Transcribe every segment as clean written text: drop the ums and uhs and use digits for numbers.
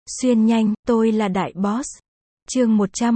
Xuyên nhanh, tôi là đại boss. Chương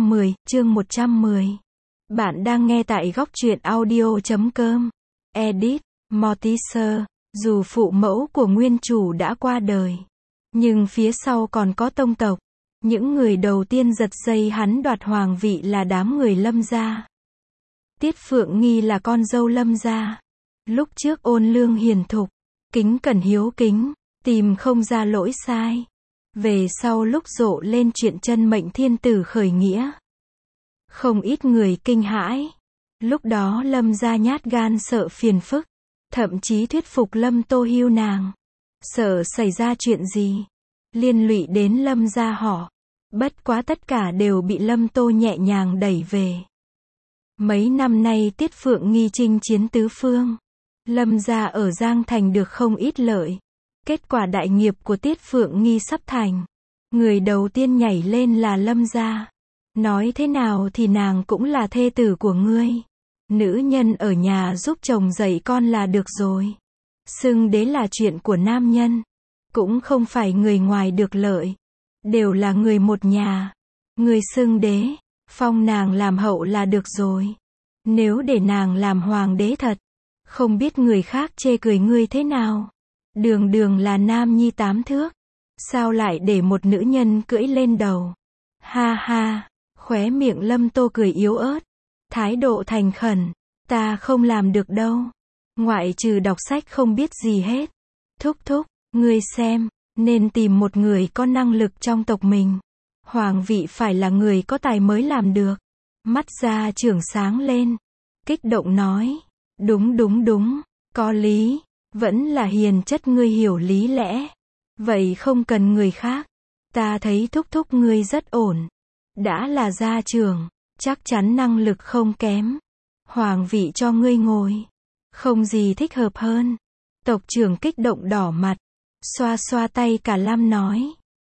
110. Bạn đang nghe tại góc truyện audio.com. Edit, Mortimer. Dù phụ mẫu của nguyên chủ đã qua đời, nhưng phía sau còn có tông tộc. Những người đầu tiên giật dây hắn đoạt hoàng vị là đám người Lâm gia. Tiết Phượng Nghi là con dâu Lâm gia. Lúc trước ôn lương hiền thục, kính cẩn hiếu kính, tìm không ra lỗi sai. Về sau lúc rộ lên chuyện chân mệnh thiên tử khởi nghĩa, không ít người kinh hãi. Lúc đó Lâm gia nhát gan sợ phiền phức, thậm chí thuyết phục Lâm Tô hưu nàng, sợ xảy ra chuyện gì liên lụy đến Lâm gia họ. Bất quá tất cả đều bị Lâm Tô nhẹ nhàng đẩy về. Mấy năm nay Tiết Phượng Nghi chinh chiến tứ phương, Lâm gia ở Giang Thành được không ít lợi. Kết quả đại nghiệp của Tiết Phượng Nghi sắp thành, người đầu tiên nhảy lên là Lâm gia. Nói thế nào thì nàng cũng là thê tử của ngươi. Nữ nhân ở nhà giúp chồng dạy con là được rồi. Xưng đế là chuyện của nam nhân, cũng không phải người ngoài được lợi. Đều là người một nhà. Ngươi xưng đế, phong nàng làm hậu là được rồi. Nếu để nàng làm hoàng đế thật, không biết người khác chê cười ngươi thế nào. Đường đường là nam nhi 8 thước, sao lại để một nữ nhân cưỡi lên đầu. Ha ha, khóe miệng Lâm Tô cười yếu ớt, thái độ thành khẩn, ta không làm được đâu. Ngoại trừ đọc sách không biết gì hết. Thúc thúc, ngươi xem, nên tìm một người có năng lực trong tộc mình. Hoàng vị phải là người có tài mới làm được. Mắt gia trưởng sáng lên, kích động nói, đúng, có lý. Vẫn là hiền chất ngươi hiểu lý lẽ. Vậy không cần người khác. Ta thấy thúc thúc ngươi rất ổn. Đã là gia trưởng, chắc chắn năng lực không kém. Hoàng vị cho ngươi ngồi, không gì thích hợp hơn. Tộc trưởng kích động đỏ mặt, xoa xoa tay cả Lam nói.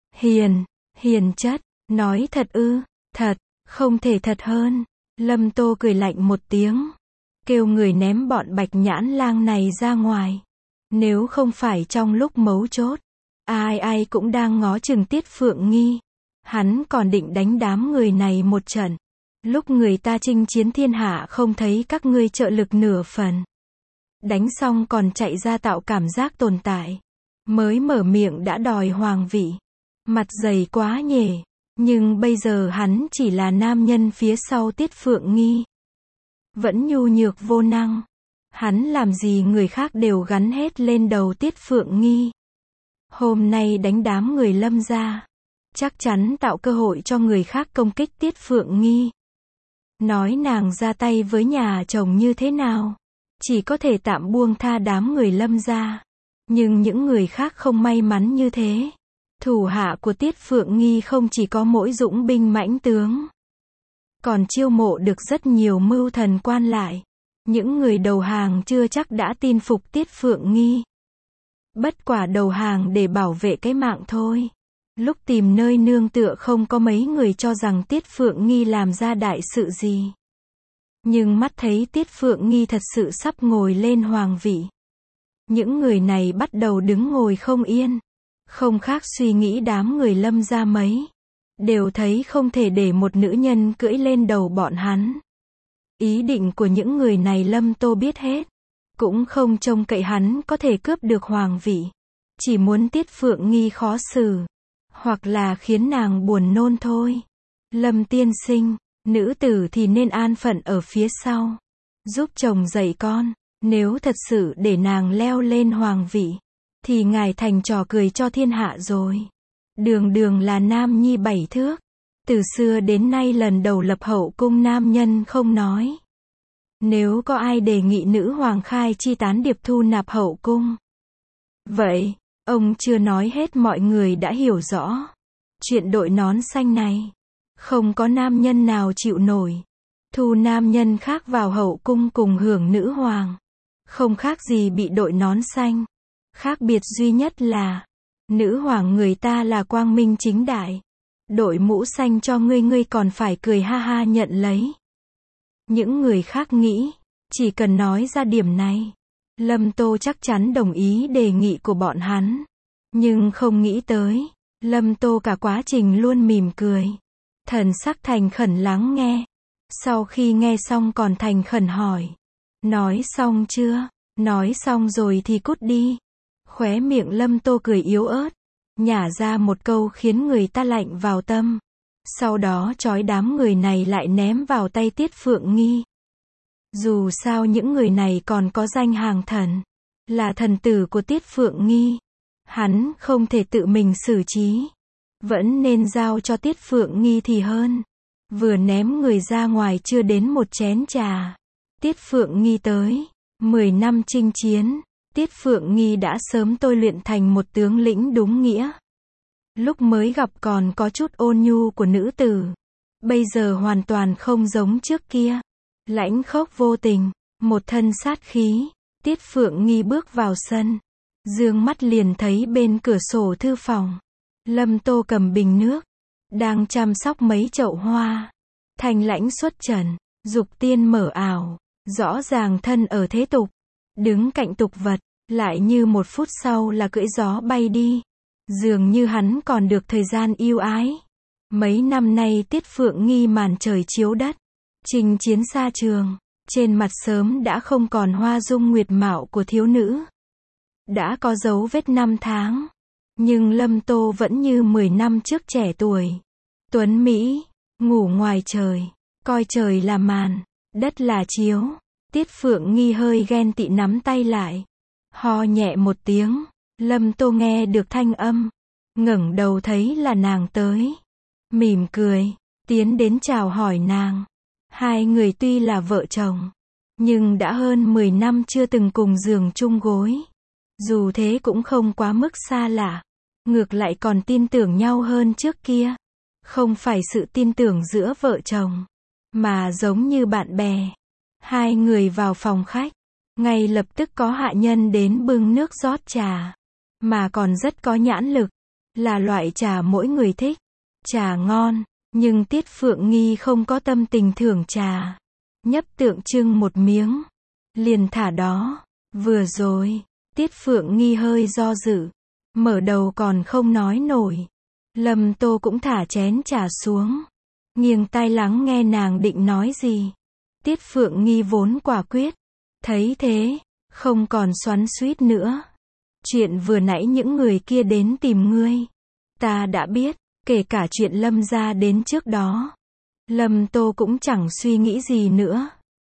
Hiền chất, nói thật ư? Thật, không thể thật hơn. Lâm Tô cười lạnh một tiếng, kêu người ném bọn Bạch Nhãn Lang này ra ngoài. Nếu không phải trong lúc mấu chốt, ai cũng đang ngó chừng Tiết Phượng Nghi. Hắn còn định đánh đám người này một trận. Lúc người ta chinh chiến thiên hạ không thấy các ngươi trợ lực nửa phần. Đánh xong còn chạy ra tạo cảm giác tồn tại. Mới mở miệng đã đòi hoàng vị. Mặt dày quá nhỉ. Nhưng bây giờ hắn chỉ là nam nhân phía sau Tiết Phượng Nghi. Vẫn nhu nhược vô năng. Hắn làm gì người khác đều gắn hết lên đầu Tiết Phượng Nghi. Hôm nay đánh đám người Lâm gia, chắc chắn tạo cơ hội cho người khác công kích Tiết Phượng Nghi. Nói nàng ra tay với nhà chồng như thế nào, chỉ có thể tạm buông tha đám người Lâm gia. Nhưng những người khác không may mắn như thế. Thủ hạ của Tiết Phượng Nghi không chỉ có mỗi dũng binh mãnh tướng, còn chiêu mộ được rất nhiều mưu thần quan lại. Những người đầu hàng chưa chắc đã tin phục Tiết Phượng Nghi. Bất quả đầu hàng để bảo vệ cái mạng thôi. Lúc tìm nơi nương tựa không có mấy người cho rằng Tiết Phượng Nghi làm ra đại sự gì. Nhưng mắt thấy Tiết Phượng Nghi thật sự sắp ngồi lên hoàng vị. Những người này bắt đầu đứng ngồi không yên. Không khác suy nghĩ đám người Lâm gia mấy. Đều thấy không thể để một nữ nhân cưỡi lên đầu bọn hắn. Ý định của những người này Lâm Tô biết hết. Cũng không trông cậy hắn có thể cướp được hoàng vị. Chỉ muốn Tiết Phượng Nghi khó xử. Hoặc là khiến nàng buồn nôn thôi. Lâm tiên sinh, nữ tử thì nên an phận ở phía sau. Giúp chồng dạy con. Nếu thật sự để nàng leo lên hoàng vị, thì ngài thành trò cười cho thiên hạ rồi. Đường là nam nhi 7 thước. Từ xưa đến nay lần đầu lập hậu cung nam nhân không nói. Nếu có ai đề nghị nữ hoàng khai chi tán điệp thu nạp hậu cung. Vậy, ông chưa nói hết mọi người đã hiểu rõ. Chuyện đội nón xanh này, không có nam nhân nào chịu nổi. Thu nam nhân khác vào hậu cung cùng hưởng nữ hoàng. Không khác gì bị đội nón xanh. Khác biệt duy nhất là, nữ hoàng người ta là quang minh chính đại. Đội mũ xanh cho ngươi còn phải cười ha ha nhận lấy. Những người khác nghĩ, chỉ cần nói ra điểm này, Lâm Tô chắc chắn đồng ý đề nghị của bọn hắn. Nhưng không nghĩ tới, Lâm Tô cả quá trình luôn mỉm cười. Thần sắc thành khẩn lắng nghe. Sau khi nghe xong còn thành khẩn hỏi. Nói xong chưa? Nói xong rồi thì cút đi. Khóe miệng Lâm Tô cười yếu ớt. Nhả ra một câu khiến người ta lạnh vào tâm. Sau đó trói đám người này lại ném vào tay Tiết Phượng Nghi. Dù sao những người này còn có danh hàng thần. Là thần tử của Tiết Phượng Nghi. Hắn không thể tự mình xử trí. Vẫn nên giao cho Tiết Phượng Nghi thì hơn. Vừa ném người ra ngoài chưa đến một chén trà. Tiết Phượng Nghi tới. 10 năm chinh chiến. Tiết Phượng Nghi đã sớm tôi luyện thành một tướng lĩnh đúng nghĩa. Lúc mới gặp còn có chút ôn nhu của nữ tử. Bây giờ hoàn toàn không giống trước kia. Lãnh khốc vô tình. Một thân sát khí. Tiết Phượng Nghi bước vào sân. Dương mắt liền thấy bên cửa sổ thư phòng. Lâm Tô cầm bình nước. Đang chăm sóc mấy chậu hoa. Thanh lãnh xuất trần. Dục tiên mở ảo. Rõ ràng thân ở thế tục. Đứng cạnh tục vật. Lại như một phút sau là cưỡi gió bay đi. Dường như hắn còn được thời gian yêu ái. Mấy năm nay Tiết Phượng Nghi màn trời chiếu đất. Chinh chiến xa trường. Trên mặt sớm đã không còn hoa dung nguyệt mạo của thiếu nữ. Đã có dấu vết năm tháng. Nhưng Lâm Tô vẫn như 10 năm trước trẻ tuổi. Tuấn Mỹ. Ngủ ngoài trời. Coi trời là màn. Đất là chiếu. Tiết Phượng Nghi hơi ghen tị nắm tay lại. Ho nhẹ một tiếng. Lâm Tô nghe được thanh âm. Ngẩng đầu thấy là nàng tới. Mỉm cười. Tiến đến chào hỏi nàng. Hai người tuy là vợ chồng. Nhưng đã hơn 10 năm chưa từng cùng giường chung gối. Dù thế cũng không quá mức xa lạ. Ngược lại còn tin tưởng nhau hơn trước kia. Không phải sự tin tưởng giữa vợ chồng. Mà giống như bạn bè. Hai người vào phòng khách. Ngay lập tức có hạ nhân đến bưng nước rót trà. Mà còn rất có nhãn lực. Là loại trà mỗi người thích. Trà ngon. Nhưng Tiết Phượng Nghi không có tâm tình thưởng trà. Nhấp tượng trưng một miếng. Liền thả đó. Vừa rồi. Tiết Phượng Nghi hơi do dự. Mở đầu còn không nói nổi. Lâm Tô cũng thả chén trà xuống. Nghiêng tai lắng nghe nàng định nói gì. Tiết Phượng Nghi vốn quả quyết. Thấy thế. Không còn xoắn xuýt nữa. Chuyện vừa nãy những người kia đến tìm ngươi. Ta đã biết. Kể cả chuyện Lâm gia đến trước đó. Lâm Tô cũng chẳng suy nghĩ gì nữa.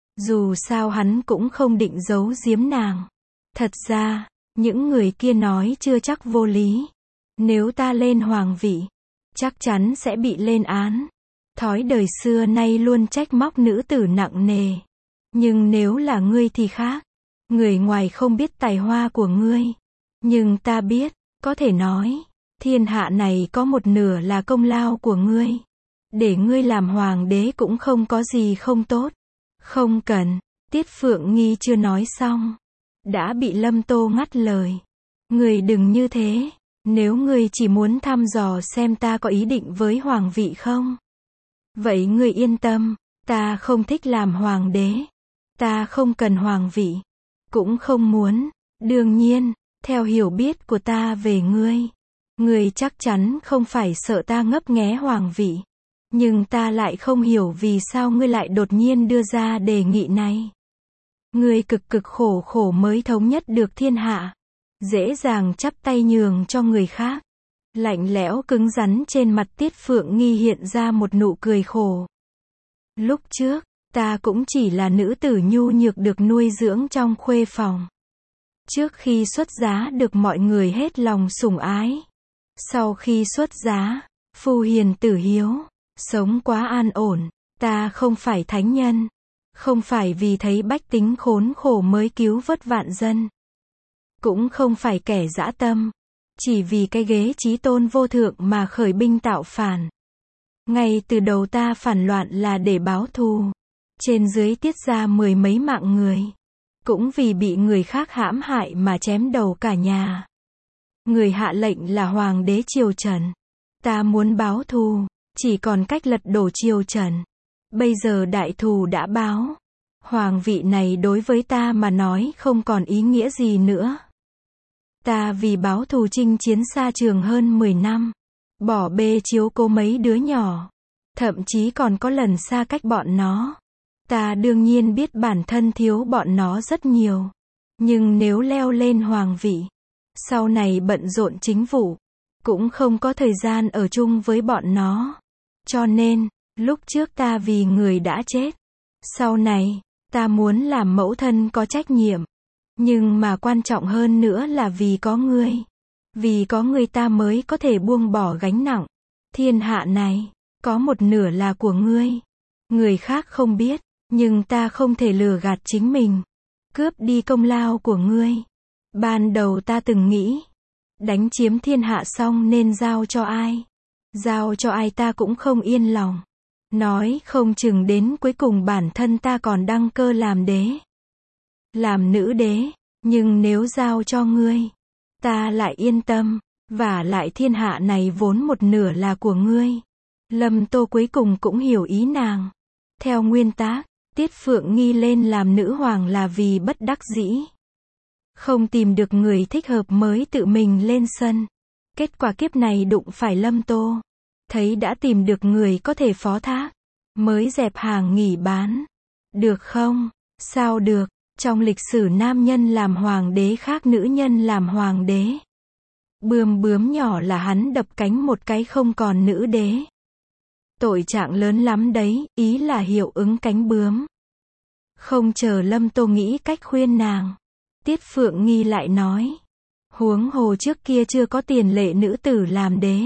Dù sao hắn cũng không định giấu giếm nàng. Thật ra, những người kia nói chưa chắc vô lý. Nếu ta lên hoàng vị, chắc chắn sẽ bị lên án. Thói đời xưa nay luôn trách móc nữ tử nặng nề. Nhưng nếu là ngươi thì khác. Người ngoài không biết tài hoa của ngươi. Nhưng ta biết, có thể nói, thiên hạ này có một nửa là công lao của ngươi. Để ngươi làm hoàng đế cũng không có gì không tốt. Không cần. Tiết Phượng Nghi chưa nói xong. Đã bị Lâm Tô ngắt lời. Ngươi đừng như thế. Nếu ngươi chỉ muốn thăm dò xem ta có ý định với hoàng vị không. Vậy ngươi yên tâm. Ta không thích làm hoàng đế. Ta không cần hoàng vị. Cũng không muốn. Đương nhiên, theo hiểu biết của ta về ngươi. Ngươi chắc chắn không phải sợ ta ngấp nghé hoàng vị. Nhưng ta lại không hiểu vì sao ngươi lại đột nhiên đưa ra đề nghị này. Ngươi cực cực khổ khổ mới thống nhất được thiên hạ. Dễ dàng chắp tay nhường cho người khác. Lạnh lẽo cứng rắn trên mặt Tiết Phượng Nghi hiện ra một nụ cười khổ. Lúc trước, ta cũng chỉ là nữ tử nhu nhược được nuôi dưỡng trong khuê phòng. Trước khi xuất giá được mọi người hết lòng sủng ái. Sau khi xuất giá, phu hiền tử hiếu, sống quá an ổn. Ta không phải thánh nhân. Không phải vì thấy bách tính khốn khổ mới cứu vớt vạn dân. Cũng không phải kẻ dã tâm. Chỉ vì cái ghế chí tôn vô thượng mà khởi binh tạo phản. Ngay từ đầu ta phản loạn là để báo thù. Trên dưới tiết ra 10 mấy mạng người. Cũng vì bị người khác hãm hại mà chém đầu cả nhà. Người hạ lệnh là hoàng đế triều Trần. Ta muốn báo thù, chỉ còn cách lật đổ triều Trần. Bây giờ đại thù đã báo. Hoàng vị này đối với ta mà nói không còn ý nghĩa gì nữa. Ta vì báo thù chinh chiến xa trường hơn 10 năm. bỏ bê chiếu cố mấy đứa nhỏ. Thậm chí còn có lần xa cách bọn nó. Ta đương nhiên biết bản thân thiếu bọn nó rất nhiều. Nhưng nếu leo lên hoàng vị, sau này bận rộn chính vụ, cũng không có thời gian ở chung với bọn nó. Cho nên, lúc trước ta vì người đã chết. Sau này, ta muốn làm mẫu thân có trách nhiệm. Nhưng mà quan trọng hơn nữa là vì có ngươi. Vì có ngươi ta mới có thể buông bỏ gánh nặng. Thiên hạ này, có một nửa là của ngươi. Người khác không biết, nhưng ta không thể lừa gạt chính mình. Cướp đi công lao của ngươi. Ban đầu ta từng nghĩ, đánh chiếm thiên hạ xong nên giao cho ai. Giao cho ai ta cũng không yên lòng. Nói không chừng đến cuối cùng bản thân ta còn đăng cơ làm đế. Làm nữ đế, nhưng nếu giao cho ngươi, ta lại yên tâm, vả lại thiên hạ này vốn một nửa là của ngươi. Lâm Tô cuối cùng cũng hiểu ý nàng. Theo nguyên tắc, Tiết Phượng Nghi lên làm nữ hoàng là vì bất đắc dĩ. Không tìm được người thích hợp mới tự mình lên sân. Kết quả kiếp này đụng phải Lâm Tô. Thấy đã tìm được người có thể phó thác. Mới dẹp hàng nghỉ bán. Được không? Sao được? Trong lịch sử nam nhân làm hoàng đế khác nữ nhân làm hoàng đế. Bươm bướm nhỏ là hắn đập cánh một cái không còn nữ đế. Tội trạng lớn lắm đấy, ý là hiệu ứng cánh bướm. Không chờ Lâm Tô nghĩ cách khuyên nàng. Tiết Phượng Nghi lại nói. Huống hồ trước kia chưa có tiền lệ nữ tử làm đế.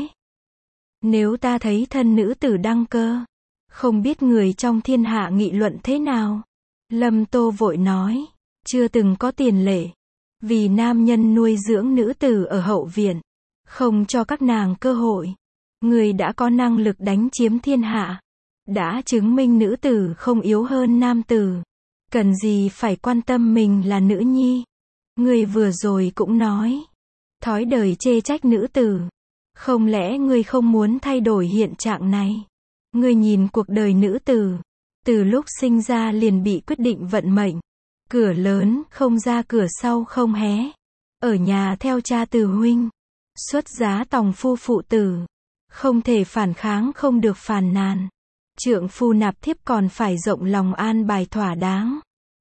Nếu ta thấy thân nữ tử đăng cơ, không biết người trong thiên hạ nghị luận thế nào. Lâm Tô vội nói. Chưa từng có tiền lệ. Vì nam nhân nuôi dưỡng nữ tử ở hậu viện. Không cho các nàng cơ hội. Người đã có năng lực đánh chiếm thiên hạ. Đã chứng minh nữ tử không yếu hơn nam tử. Cần gì phải quan tâm mình là nữ nhi. Người vừa rồi cũng nói. Thói đời chê trách nữ tử. Không lẽ ngươi không muốn thay đổi hiện trạng này? Ngươi nhìn cuộc đời nữ tử. Từ lúc sinh ra liền bị quyết định vận mệnh. Cửa lớn không ra cửa sau không hé. Ở nhà theo cha từ huynh. Xuất giá tòng phu phụ tử. Không thể phản kháng không được phàn nàn. Trượng phu nạp thiếp còn phải rộng lòng an bài thỏa đáng.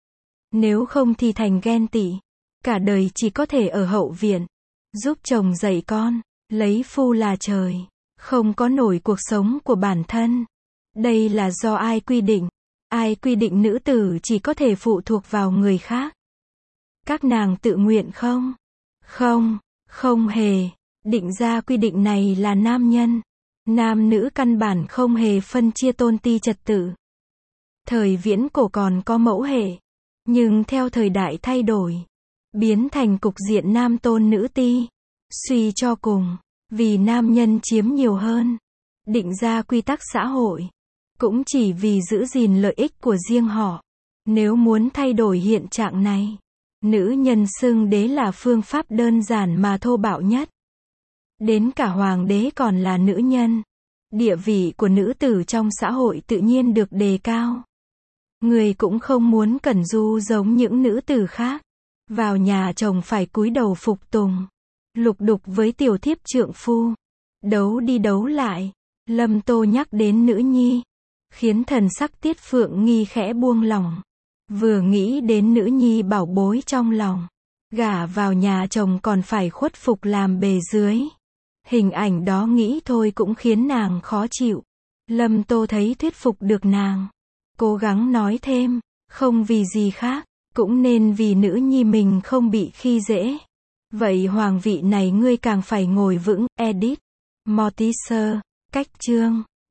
Nếu không thì thành ghen tị. Cả đời chỉ có thể ở hậu viện. Giúp chồng dạy con. Lấy phu là trời. Không có nổi cuộc sống của bản thân. Đây là do ai quy định? Ai quy định nữ tử chỉ có thể phụ thuộc vào người khác? Các nàng tự nguyện không? Không, không hề. Định ra quy định này là nam nhân. Nam nữ căn bản không hề phân chia tôn ti trật tự. Thời viễn cổ còn có mẫu hệ. Nhưng theo thời đại thay đổi, biến thành cục diện nam tôn nữ ti. Suy cho cùng, vì nam nhân chiếm nhiều hơn. Định ra quy tắc xã hội. Cũng chỉ vì giữ gìn lợi ích của riêng họ. Nếu muốn thay đổi hiện trạng này, nữ nhân xưng đế là phương pháp đơn giản mà thô bạo nhất. Đến cả hoàng đế còn là nữ nhân. Địa vị của nữ tử trong xã hội tự nhiên được đề cao. Người cũng không muốn cẩn du giống những nữ tử khác. Vào nhà chồng phải cúi đầu phục tùng. Lục đục với tiểu thiếp trượng phu. Đấu đi đấu lại. Lâm Tô nhắc đến nữ nhi. Khiến thần sắc Tiết Phượng Nghi khẽ buông lỏng. Vừa nghĩ đến nữ nhi bảo bối trong lòng. Gả vào nhà chồng còn phải khuất phục làm bề dưới. Hình ảnh đó nghĩ thôi cũng khiến nàng khó chịu. Lâm Tô thấy thuyết phục được nàng. Cố gắng nói thêm. Không vì gì khác. Cũng nên vì nữ nhi mình không bị khi dễ. Vậy hoàng vị này ngươi càng phải ngồi vững. Edit. Mortimer. Cách chương.